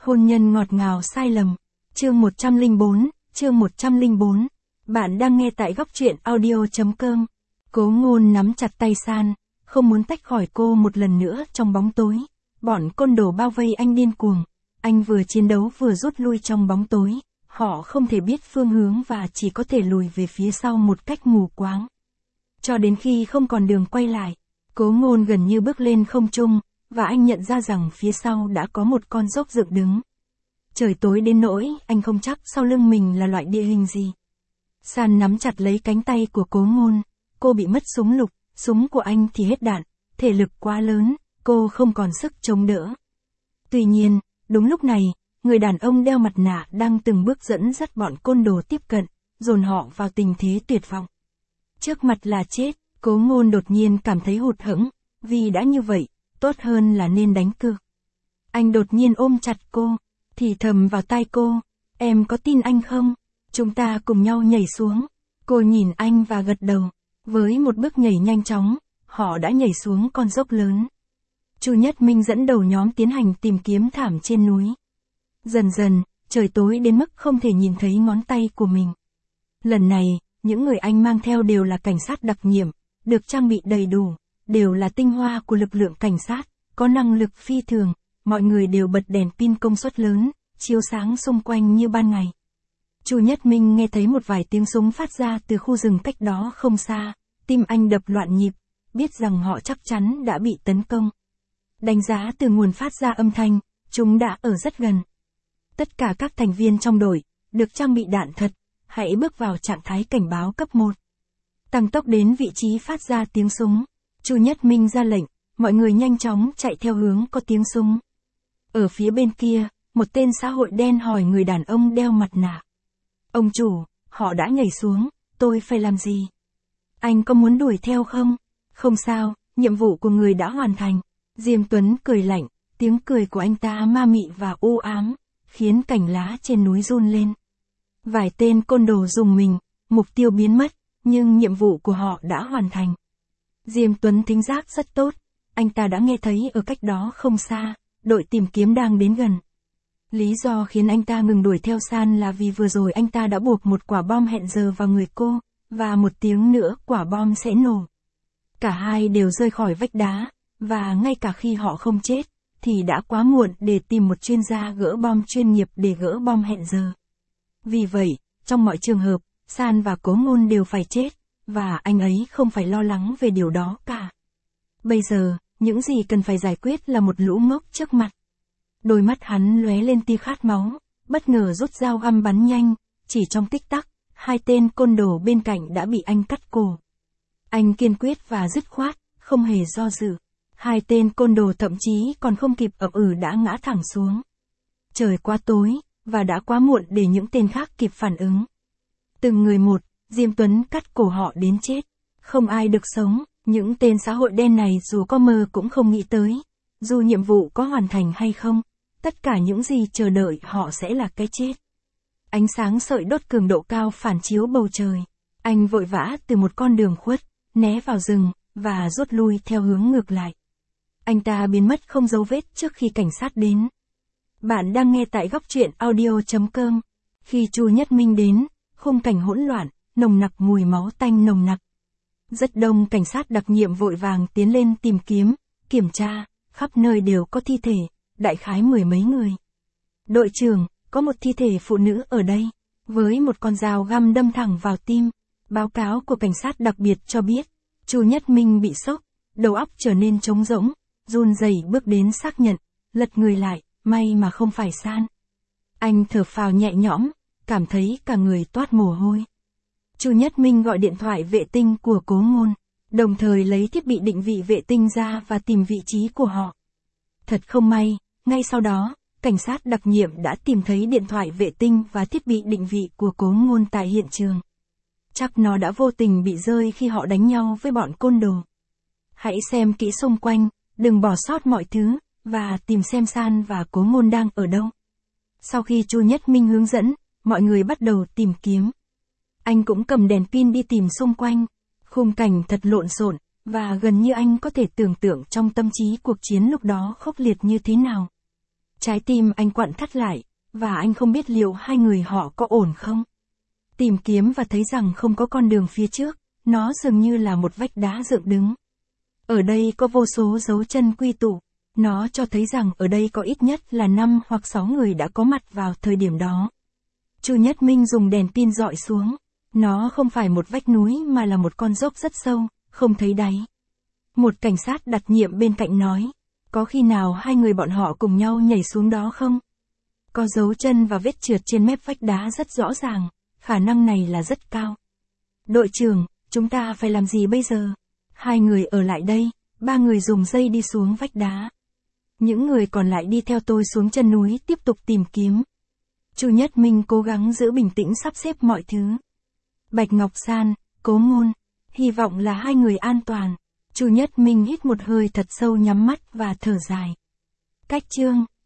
Hôn nhân ngọt ngào sai lầm. Chương 104. Bạn đang nghe tại góc truyện audio.com. Cố Ngôn nắm chặt tay San, không muốn tách khỏi cô một lần nữa trong bóng tối. Bọn côn đồ bao vây anh điên cuồng. Anh vừa chiến đấu vừa rút lui trong bóng tối. Họ không thể biết phương hướng và chỉ có thể lùi về phía sau một cách mù quáng. Cho đến khi không còn đường quay lại, Cố Ngôn gần như bước lên không trung, và anh nhận ra rằng phía sau đã có một con dốc dựng đứng. Trời tối đến nỗi anh không chắc sau lưng mình là loại địa hình gì. San nắm chặt lấy cánh tay của Cố Ngôn, cô bị mất súng lục, súng của anh thì hết đạn, thể lực quá lớn, cô không còn sức chống đỡ. Tuy nhiên, đúng lúc này, người đàn ông đeo mặt nạ đang từng bước dẫn dắt bọn côn đồ tiếp cận, dồn họ vào tình thế tuyệt vọng. Trước mặt là chết, Cố Ngôn đột nhiên cảm thấy hụt hẫng, vì đã như vậy, tốt hơn là nên đánh cược. Anh đột nhiên ôm chặt cô, thì thầm vào tai cô, em có tin anh không? Chúng ta cùng nhau nhảy xuống. Cô nhìn anh và gật đầu. Với một bước nhảy nhanh chóng, họ đã nhảy xuống con dốc lớn. Chu Nhất Minh dẫn đầu nhóm tiến hành tìm kiếm thảm trên núi. Dần dần, trời tối đến mức không thể nhìn thấy ngón tay của mình. Lần này, những người anh mang theo đều là cảnh sát đặc nhiệm, được trang bị đầy đủ, đều là tinh hoa của lực lượng cảnh sát, có năng lực phi thường, mọi người đều bật đèn pin công suất lớn, chiếu sáng xung quanh như ban ngày. Chu Nhất Minh nghe thấy một vài tiếng súng phát ra từ khu rừng cách đó không xa, tim anh đập loạn nhịp, biết rằng họ chắc chắn đã bị tấn công. Đánh giá từ nguồn phát ra âm thanh, chúng đã ở rất gần. Tất cả các thành viên trong đội, được trang bị đạn thật, hãy bước vào trạng thái cảnh báo cấp 1. Tăng tốc đến vị trí phát ra tiếng súng. Chu Nhất Minh ra lệnh, mọi người nhanh chóng chạy theo hướng có tiếng súng. Ở phía bên kia, một tên xã hội đen hỏi người đàn ông đeo mặt nạ. Ông chủ, họ đã nhảy xuống, tôi phải làm gì? Anh có muốn đuổi theo không? Không sao, nhiệm vụ của người đã hoàn thành. Diêm Tuấn cười lạnh, tiếng cười của anh ta ma mị và u ám, khiến cành lá trên núi run lên. Vài tên côn đồ rùng mình, mục tiêu biến mất, nhưng nhiệm vụ của họ đã hoàn thành. Diêm Tuấn thính giác rất tốt, anh ta đã nghe thấy ở cách đó không xa, đội tìm kiếm đang đến gần. Lý do khiến anh ta ngừng đuổi theo San là vì vừa rồi anh ta đã buộc một quả bom hẹn giờ vào người cô, và một tiếng nữa quả bom sẽ nổ. Cả hai đều rơi khỏi vách đá, và ngay cả khi họ không chết, thì đã quá muộn để tìm một chuyên gia gỡ bom chuyên nghiệp để gỡ bom hẹn giờ. Vì vậy, trong mọi trường hợp, San và Cố Ngôn đều phải chết, và anh ấy không phải lo lắng về điều đó cả. Bây giờ, những gì cần phải giải quyết là một lũ ngốc trước mặt. Đôi mắt hắn lóe lên tia khát máu, bất ngờ rút dao găm bắn nhanh, chỉ trong tích tắc, hai tên côn đồ bên cạnh đã bị anh cắt cổ. Anh kiên quyết và dứt khoát, không hề do dự. Hai tên côn đồ thậm chí còn không kịp ậm đã ngã thẳng xuống. Trời quá tối, và đã quá muộn để những tên khác kịp phản ứng. Từng người một, Diêm Tuấn cắt cổ họ đến chết. Không ai được sống, những tên xã hội đen này dù có mơ cũng không nghĩ tới. Dù nhiệm vụ có hoàn thành hay không, tất cả những gì chờ đợi họ sẽ là cái chết. Ánh sáng sợi đốt cường độ cao phản chiếu bầu trời. Anh vội vã từ một con đường khuất, né vào rừng, và rút lui theo hướng ngược lại. Anh ta biến mất không dấu vết trước khi cảnh sát đến. Bạn đang nghe tại góc truyện audio.com. Khi Chu Nhất Minh đến, khung cảnh hỗn loạn, nồng nặc mùi máu tanh nồng nặc. Rất đông cảnh sát đặc nhiệm vội vàng tiến lên tìm kiếm, kiểm tra, khắp nơi đều có thi thể, đại khái 10 mấy người. Đội trưởng, có một thi thể phụ nữ ở đây, với một con dao găm đâm thẳng vào tim. Báo cáo của cảnh sát đặc biệt cho biết, Chu Nhất Minh bị sốc, đầu óc trở nên trống rỗng, run rẩy bước đến xác nhận, lật người lại, may mà không phải San. Anh thở phào nhẹ nhõm, cảm thấy cả người toát mồ hôi. Chu Nhất Minh gọi điện thoại vệ tinh của Cố Ngôn, đồng thời lấy thiết bị định vị vệ tinh ra và tìm vị trí của họ. Thật không may, ngay sau đó, cảnh sát đặc nhiệm đã tìm thấy điện thoại vệ tinh và thiết bị định vị của Cố Ngôn tại hiện trường. Chắc nó đã vô tình bị rơi khi họ đánh nhau với bọn côn đồ. Hãy xem kỹ xung quanh, đừng bỏ sót mọi thứ, và tìm xem San và Cố Ngôn đang ở đâu. Sau khi Chu Nhất Minh hướng dẫn, mọi người bắt đầu tìm kiếm. Anh cũng cầm đèn pin đi tìm xung quanh. Khung cảnh thật lộn xộn, và gần như anh có thể tưởng tượng trong tâm trí cuộc chiến lúc đó khốc liệt như thế nào. Trái tim anh quặn thắt lại, và anh không biết liệu hai người họ có ổn không. Tìm kiếm và thấy rằng không có con đường phía trước, nó dường như là một vách đá dựng đứng. Ở đây có vô số dấu chân quy tụ, nó cho thấy rằng ở đây có ít nhất là 5 hoặc 6 người đã có mặt vào thời điểm đó. Chu Nhất Minh dùng đèn pin dọi xuống. Nó không phải một vách núi mà là một con dốc rất sâu, không thấy đáy. Một cảnh sát đặc nhiệm bên cạnh nói, có khi nào hai người bọn họ cùng nhau nhảy xuống đó không? Có dấu chân và vết trượt trên mép vách đá rất rõ ràng, khả năng này là rất cao. Đội trưởng, chúng ta phải làm gì bây giờ? Hai người ở lại đây, ba người dùng dây đi xuống vách đá. Những người còn lại đi theo tôi xuống chân núi tiếp tục tìm kiếm. Chu Nhất Minh cố gắng giữ bình tĩnh sắp xếp mọi thứ. Bạch Ngọc San, Cố Ngôn, hy vọng là hai người an toàn. Chu Nhất Minh hít một hơi thật sâu, nhắm mắt và thở dài. Cách chương